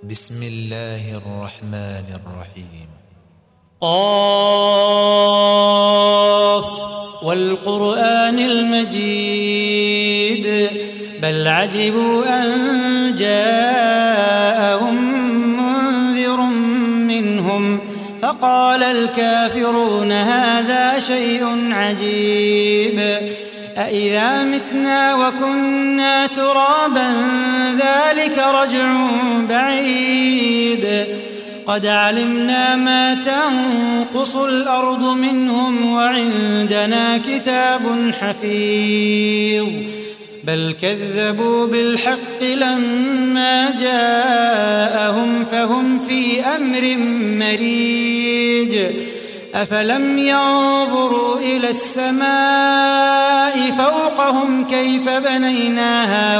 بسم الله الرحمن الرحيم. قاف والقرآن المجيد بل عجبوا أن جاءهم منذر منهم فقال الكافرون هذا شيء عجيب أإذا متنا وكنا ترابا ذلك رجع بعيد قد علمنا ما تنقص الأرض منهم وعندنا كتاب حفيظ بل كذبوا بالحق لما جاءهم فهم في أمر مريج أفلم ينظروا إلى السماء فوقهم كيف بنيناها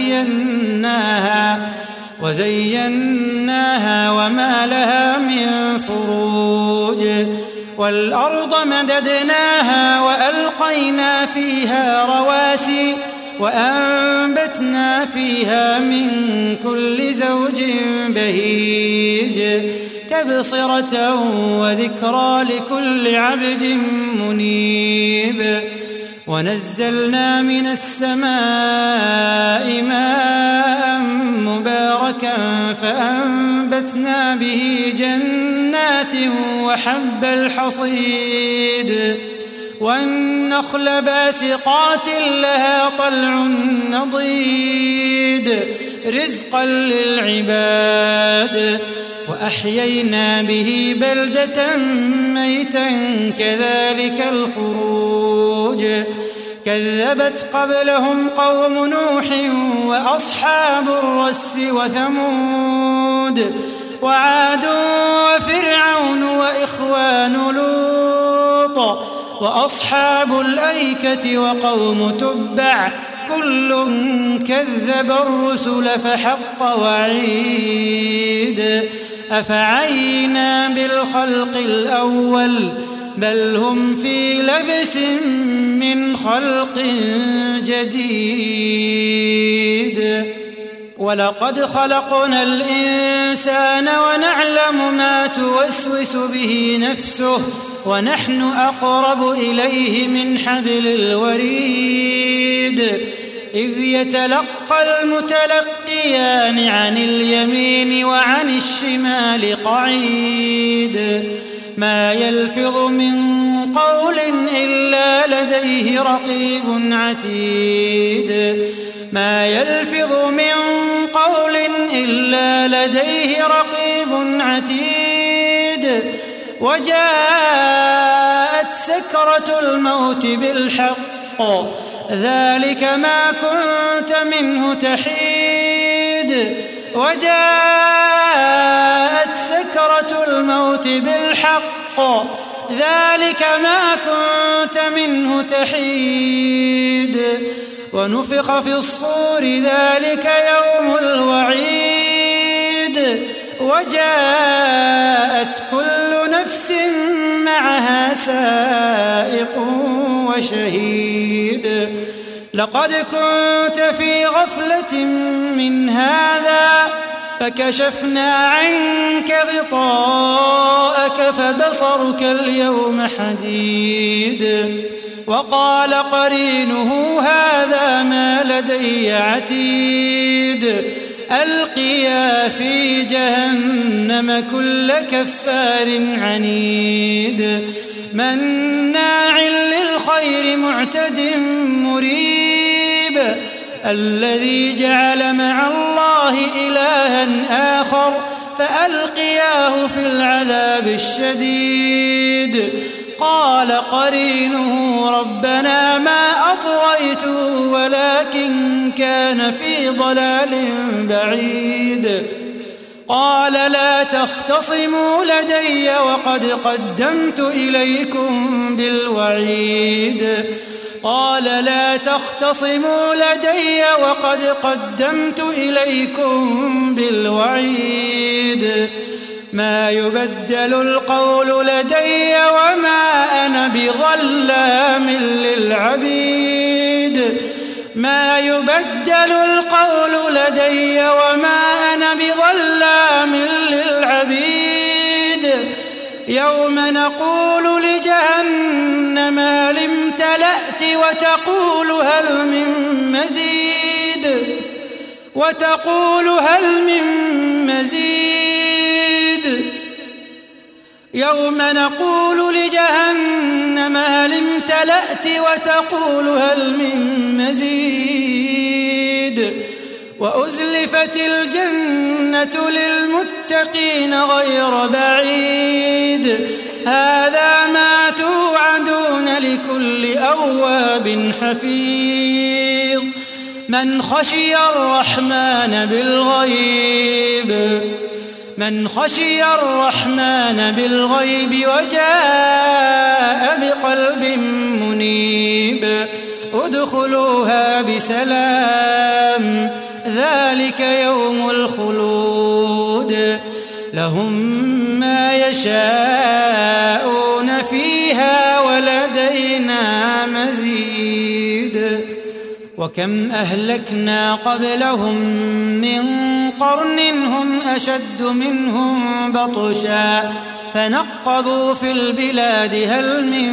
وزيناها وما لها من فروج والأرض مددناها وألقينا فيها رواسي وأنبتنا فيها من كل زوج بهيج تبصرة وذكرى لكل عبد منيب ونزلنا من السماء ماء مباركا فأنبتنا به جنات وحب الحصيد والنخل باسقات لها طلع نضيد رزقا للعباد وأحيينا به بلدة ميتا كذلك الخروج كذبت قبلهم قوم نوح وأصحاب الرس وثمود وعاد وفرعون وإخوان لوط وأصحاب الأيكة وقوم تبع كل كذب الرسل فحق وعيد أفعينا بالخلق الأول بل هم في لبس من خلق جديد ولقد خلقنا الإنسان ونعلم ما توسوس به نفسه ونحن أقرب إليه من حبل الوريد إذ يتلقى المتلقيان عن اليمين وعن الشمال قعيد ما يلفظ من قول إلا لديه رقيب عتيد ما يلفظ من قول إلا لديه رقيب عتيد وجاءت سكرة الموت بالحق ذلك ما كنت منه تحيد وجاءت سكرة الموت بالحق ذلك ما كنت منه تحيد ونفخ في الصور ذلك يوم الوعيد وجاءت كل نفس معها سائق وشهيد لقد كنت في غفلة من هذا فكشفنا عنك غطاءك فبصرك اليوم حديد وقال قرينه هذا ما لدي عتيد ألقيا في جهنم كل كفار عنيد مناع للخير معتد مريب الذي جعل مع الله إلها آخر فألقياه في العذاب الشديد قال قرينه ربنا ما أطغيته ولكن كان في ضلال بعيد قال لا تختصموا لدي وقد قدمت إليكم بالوعيد قال لا تختصموا لدي وقد قدمت إليكم بالوعيد ما يبدل القول لدي وما أنا بظلام للعبيد ما يبدل القول لدي وما أنا بظلام يوم نقول لجهنم هل امتلأت وتقول هل من مزيد يوم نقول لجهنم هل امتلأت وتقول هل من مزيد وأزلفت الجنة للمتقين غير بعيد هذا ما توعدون لكل أواب حفيظ من خشي الرحمن بالغيب وجاء بقلب منيب ادخلوها بسلام ذلك يوم الخلود لهم ما يشاءون فيها ولدينا مزيد وكم أهلكنا قبلهم من قرن هم أشد منهم بطشا فنقبوا في البلاد هل من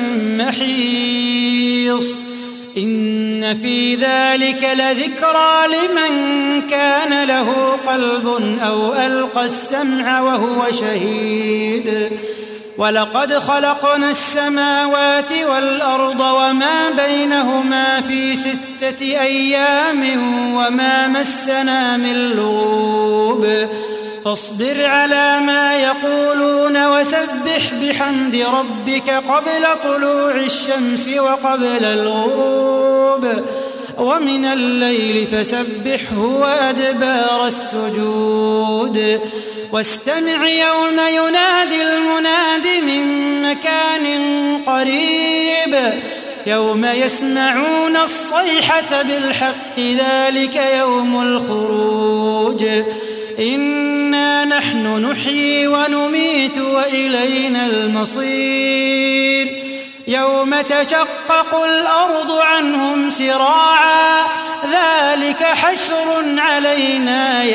محيص إن في ذلك لذكرى لمن كان له قلب أو ألقى السمع وهو شهيد ولقد خلقنا السماوات والأرض وما بينهما في 6 أيام وما مسنا من لغوب فاصبر على ما يقولون وسبح بحمد ربك قبل طلوع الشمس وقبل الغروب ومن الليل فسبحه وأدبار السجود واستمع يوم ينادي المناد من مكان قريب يوم يسمعون الصيحة بالحق ذلك يوم الخروج إنا نحن نحيي ونميت وإلينا المصير يوم تشقق الأرض عنهم سراعا ذلك حشر علينا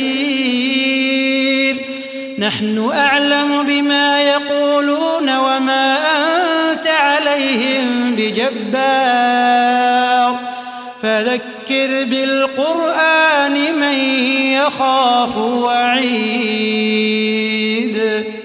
يسير نحن أعلم بما يقولون وما أنت عليهم بجبار فذكر بالقرآن من يخاف وعيد